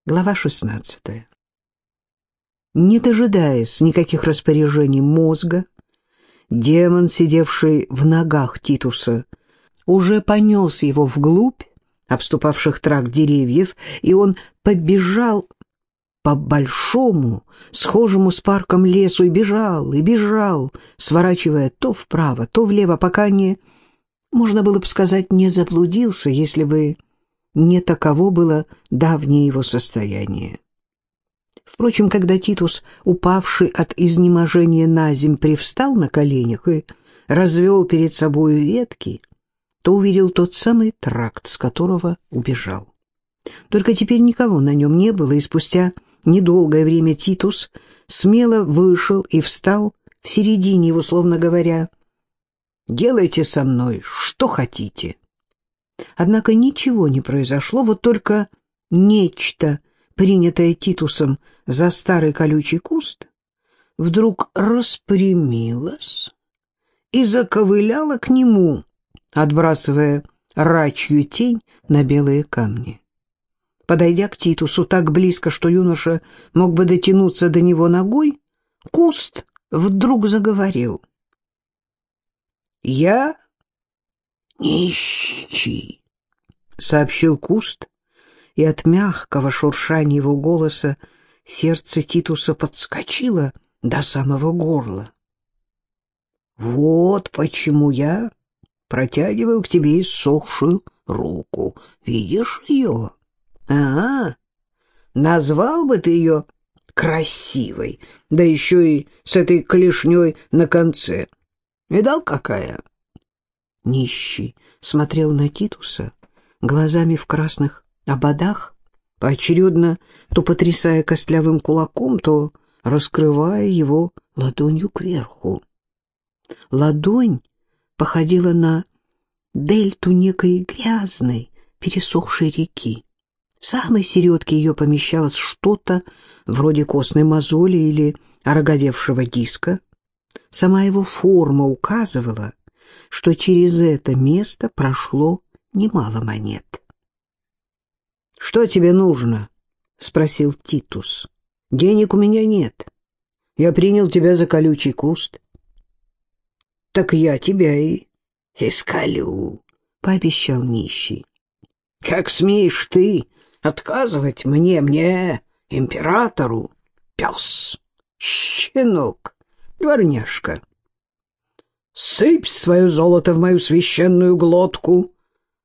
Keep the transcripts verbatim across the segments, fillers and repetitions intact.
Глава шестнадцатая. Не дожидаясь никаких распоряжений мозга, демон, сидевший в ногах Титуса, уже понес его вглубь обступавших тракт деревьев, и он побежал по большому, схожему с парком лесу, и бежал, и бежал, сворачивая то вправо, то влево, пока не, можно было бы сказать, не заблудился, если бы не таково было давнее его состояние. Впрочем, когда Титус, упавший от изнеможения наземь, привстал на коленях и развел перед собою ветки, то увидел тот самый тракт, с которого убежал. Только теперь никого на нем не было, и спустя недолгое время Титус смело вышел и встал в середине его, словно говоря: «Делайте со мной что хотите». Однако ничего не произошло, вот только нечто, принятое Титусом за старый колючий куст, вдруг распрямилось и заковыляло к нему, отбрасывая рачью тень на белые камни. Подойдя к Титусу так близко, что юноша мог бы дотянуться до него ногой, куст вдруг заговорил: «Я нищий», — сообщил куст, и от мягкого шуршания его голоса сердце Титуса подскочило до самого горла. «Вот почему я протягиваю к тебе иссохшую руку. Видишь ее? А, назвал бы ты ее красивой, да еще и с этой клешней на конце. Видал, какая?» Нищий смотрел на Титуса глазами в красных ободах, поочередно то потрясая костлявым кулаком, то раскрывая его ладонью кверху. Ладонь походила на дельту некой грязной, пересохшей реки. В самой середке ее помещалось что-то вроде костной мозоли или ороговевшего диска. Сама его форма указывала, что через это место прошло немало монет. «Что тебе нужно?» — спросил Титус. «Денег у меня нет. Я принял тебя за колючий куст». «Так я тебя и исколю», — пообещал нищий. «Как смеешь ты отказывать мне, мне, императору, пес, щенок, дворняжка? Сыпь свое золото в мою священную глотку».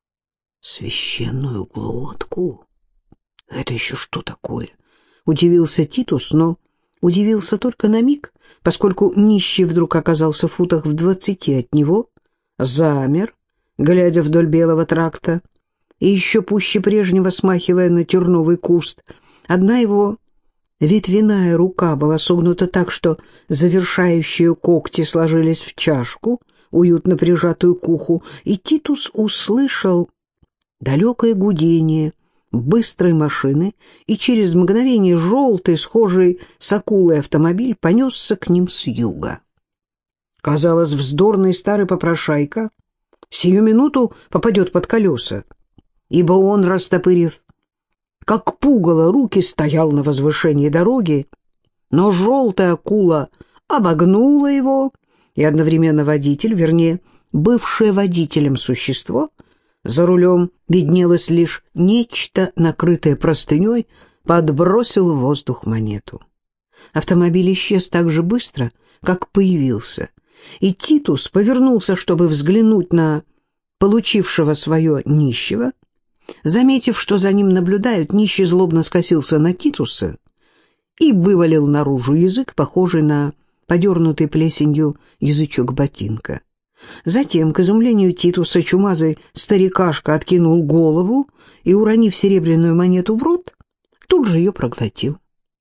«Священную глотку? Это еще что такое?» — удивился Титус, но удивился только на миг, поскольку нищий вдруг оказался в футах в двадцати от него, замер, глядя вдоль белого тракта, и еще пуще прежнего смахивая на терновый куст. Одна его ветвяная рука была согнута так, что завершающие когти сложились в чашку, уютно прижатую к уху, и Титус услышал далекое гудение быстрой машины, и через мгновение желтый, схожий с акулой автомобиль понесся к ним с юга. Казалось, вздорный старый попрошайка сию минуту попадет под колеса, ибо он, растопырив как пугало руки, стоял на возвышении дороги, но желтая акула обогнула его, и одновременно водитель, вернее, бывшее водителем существо, за рулем виднелось лишь нечто, накрытое простыней, подбросил в воздух монету. Автомобиль исчез так же быстро, как появился, и Титус повернулся, чтобы взглянуть на получившего свое нищего. Заметив, что за ним наблюдают, нищий злобно скосился на Титуса и вывалил наружу язык, похожий на подернутый плесенью язычок ботинка. Затем, к изумлению Титуса, чумазый старикашка откинул голову и, уронив серебряную монету в рот, тут же ее проглотил.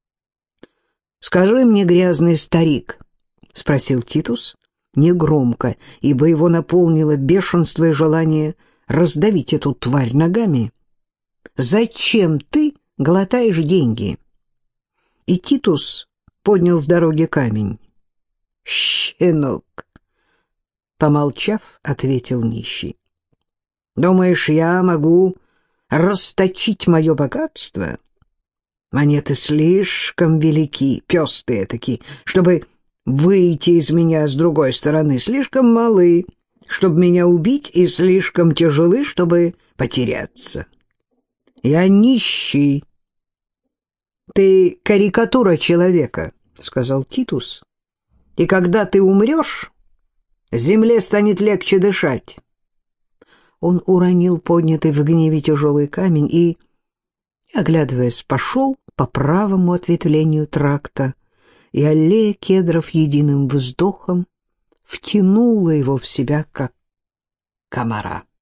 «Скажи мне, грязный старик», — спросил Титус, негромко, ибо его наполнило бешенство и желание раздавить эту тварь ногами, «зачем ты глотаешь деньги?» И Титус поднял с дороги камень. «Щенок», — помолчав, ответил нищий. «Думаешь, я могу расточить мое богатство Монеты слишком велики, пёстые такие, чтобы выйти из меня с другой стороны, слишком малы, чтобы меня убить, и слишком тяжелы, чтобы потеряться. Я нищий. Ты карикатура человека, — сказал Титус, — и когда ты умрешь, земле станет легче дышать. Он уронил поднятый в гневе тяжелый камень и, оглядываясь, пошел по правому ответвлению тракта, и аллея кедров единым вздохом втянула его в себя, как комара.